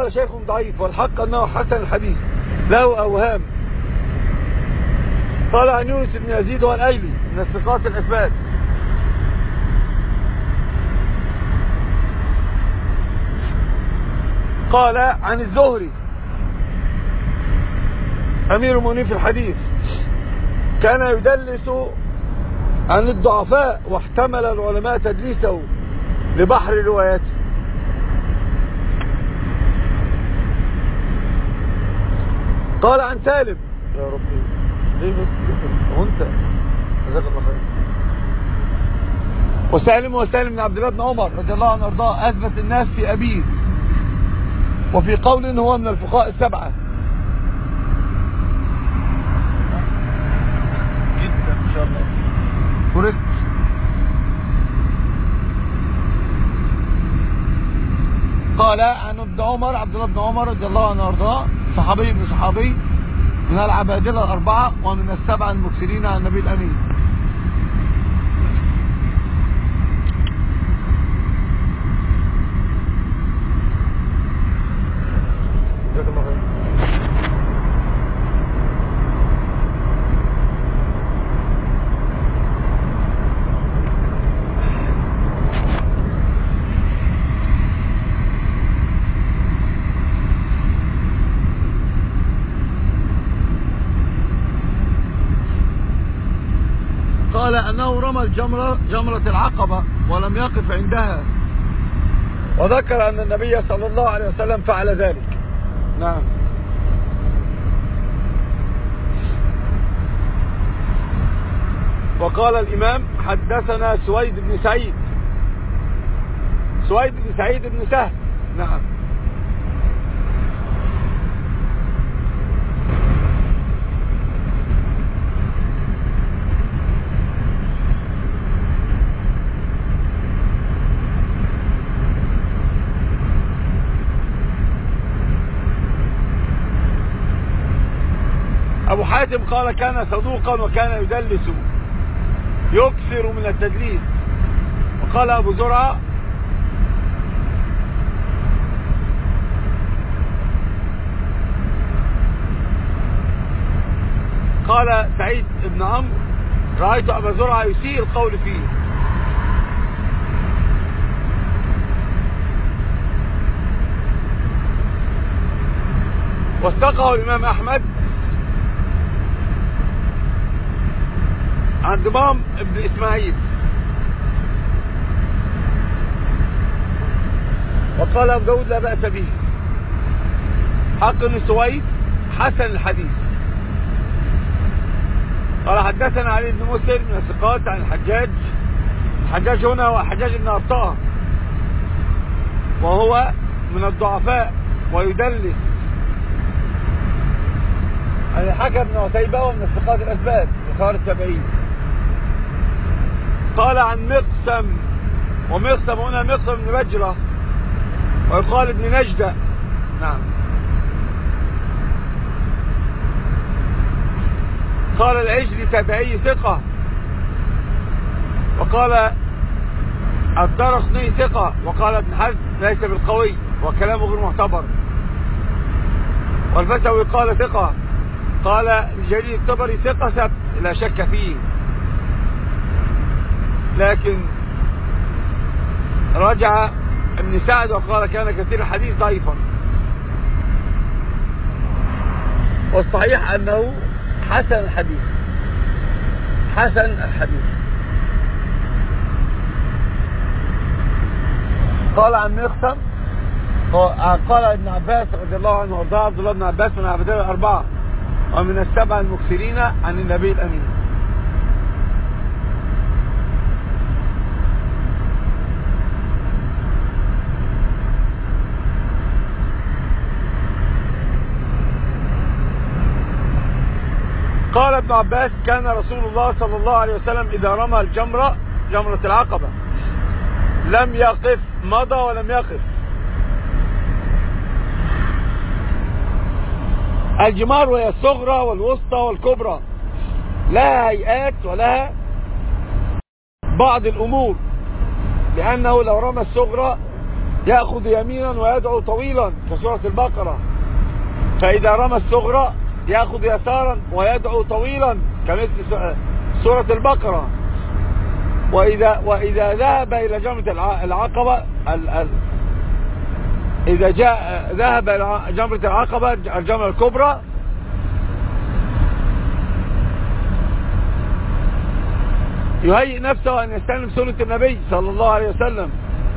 قال شيخ ضعيف والحق أنه حسن الحديث له أوهام. قال عن يونس بن يزيد والأيلي من الثقات الأثبات. قال عن الزهري أمير المؤمنين في الحديث كان يدلس عن الضعفاء واحتمل العلماء تدليسه لبحر رواياته. قال عن سالم يا ربي ليه بس وانت جزاك الله خير. وسالم بن عبد الله بن عمر رضي الله عنه وارضاه اثبت الناس في ابيه، وفي قول هو من الفقهاء السبعه جدا ان شاء الله. فرقت. قال عن ابن عمر عبد الله بن عمر رضي الله عنه وارضاه صحابي ابن صحابي من العبادلة الأربعة ومن السبعة المكثرين عن النبي الأمين. قال أنه رمى جمرة العقبة ولم يقف عندها، وذكر أن النبي صلى الله عليه وسلم فعل ذلك. نعم. وقال الإمام حدثنا سويد بن سعيد بن سهل. نعم. أبو حاتم قال كان صدوقا وكان يدلس يكثر من التدليس. وقال أبو زرعة قال سعيد بن عمرو رأيت أبا زرعة يسيء القول فيه. واستقه الإمام أحمد عن ضمام ابن إسماعيل. وقال أبو داود لا بأس به. حق بن سويد حسن الحديث. قال حدثنا علي بن مسلم من الثقات عن الحجاج هنا هو حجاج بن أبطاه، وهو من الضعفاء ويدلس. عن الحكم بن عتيبة ومن الثقات الأثبات بخار التابعين. قال عن مقسم، ومقسم هنا مقسم بن بجرة ويقال ابن نجدة. نعم. قال العجلي تابعي ثقة، وقال الدرقطني ثقة، وقال ابن حزم ليس بالقوي وكلامه غير معتبر. والفتوي قال ثقة، قال الجليل الطبري ثقة ثبت لا شك فيه، لكن رجع ابن سعد وقال كان كثير الحديث ضعيفا. والصحيح أنه حسن الحديث. قال عن مقسم قال ابن عباس رضي الله عنه وارضاه عبد الله بن عباس من العبادلة الأربعة ومن السبع المكثرين عن النبي الأمين. قال ابن عباس كان رسول الله صلى الله عليه وسلم إذا رمى جمرة العقبة لم يقف، مضى ولم يقف. الجمار وهي الصغرى والوسطى والكبرى، لها هيئات ولها بعض الأمور، لأنه لو رمى الصغرى يأخذ يمينا ويدعو طويلا كسورة البقرة. فإذا رمى الصغرى يأخذ يسارا ويدعو طويلا كمثل سورة البقرة. وإذا ذهب إلى جمرة العقبة إذا ذهب إلى جمرة العقبة الجمرة الكبرى يهيئ نفسه أن يستلم سنة النبي صلى الله عليه وسلم.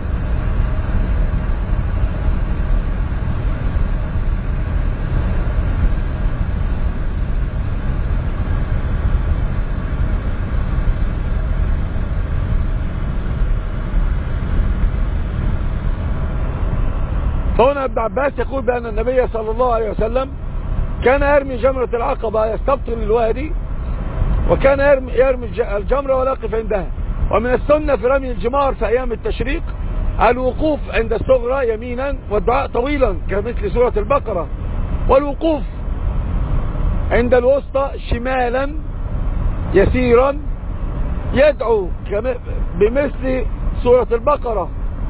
فهنا ابن عباس يقول بأن النبي صلى الله عليه وسلم كان يرمي جمرة العقبة يستبطن الوادي، وكان يرمي الجمرة ولا يقف عندها. ومن السنة في رمي الجمار في أيام التشريق الوقوف عند الصغرى يمينا والدعاء طويلا كمثل سورة البقرة، والوقوف عند الوسطى شمالا يسيرا يدعو بمثل سورة البقرة.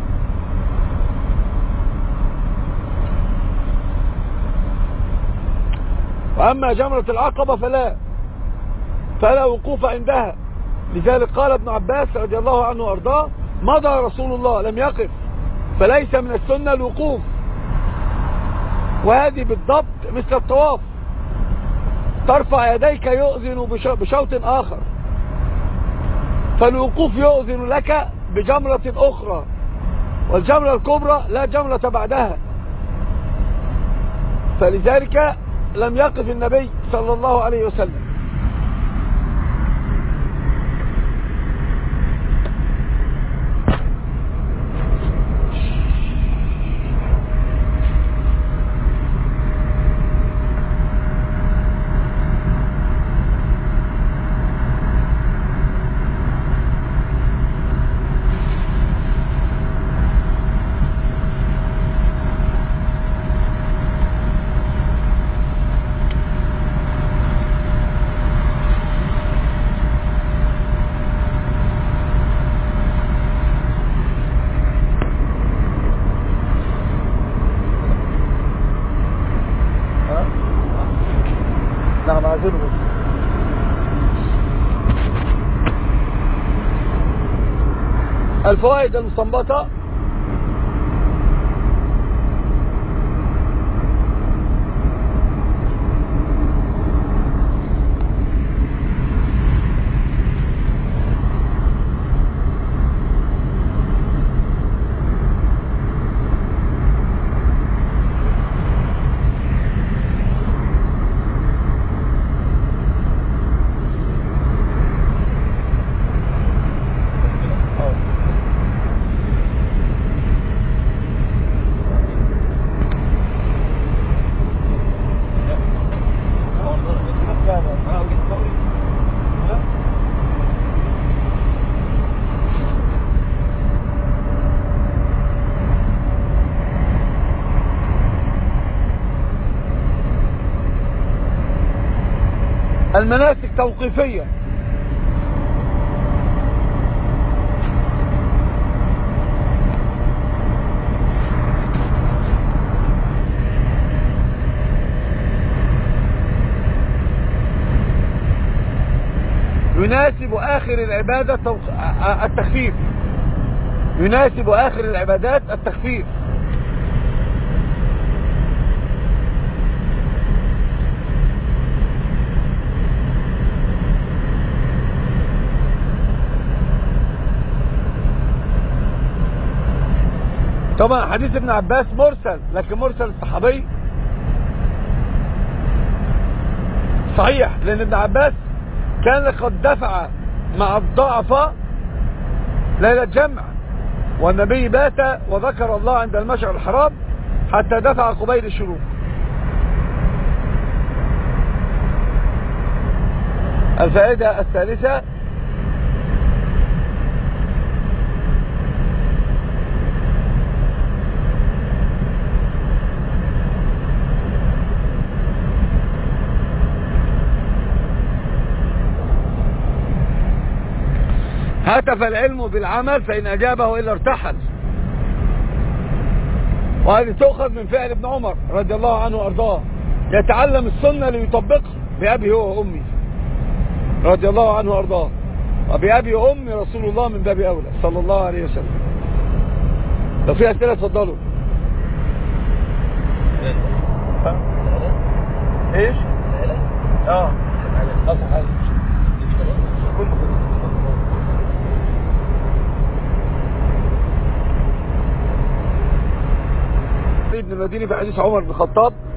وأما جمرة العقبة فلا وقوف عندها. لذلك قال ابن عباس رضي الله عنه وارضاه مضى رسول الله لم يقف، فليس من السنة الوقوف. وهذه بالضبط مثل الطواف، ترفع يديك يؤذن بشوط آخر، فالوقوف يؤذن لك بجمرة أخرى، والجمرة الكبرى لا جمرة بعدها. فلذلك لم يقف النبي صلى الله عليه وسلم. الفوائد المستنبطة: المناسك توقيفية، يناسب آخر العبادة التخفيف، يناسب آخر العبادات التخفيف. طبعا حديث ابن عباس مرسل، لكن مرسل الصحابي صحيح، لأن ابن عباس كان قد دفع مع الضعفاء ليلة جمع، والنبي بات وذكر الله عند المشعر الحرام حتى دفع قبيل الشروق. الفائدة الثالثة: هتف العلم بالعمل، فإن أجابه إلا ارتحل. وهذه تؤخذ من فعل ابن عمر رضي الله عنه وارضاه، يتعلم السنة ليطبقها بأبي هو وأمي رضي الله عنه وارضاه، وبأبي وأمي رسول الله من باب أولى صلى الله عليه وسلم. لو في أسئلة اتفضلوا. ايش؟ اصح ابن المديني في حديث عمر بن الخطاب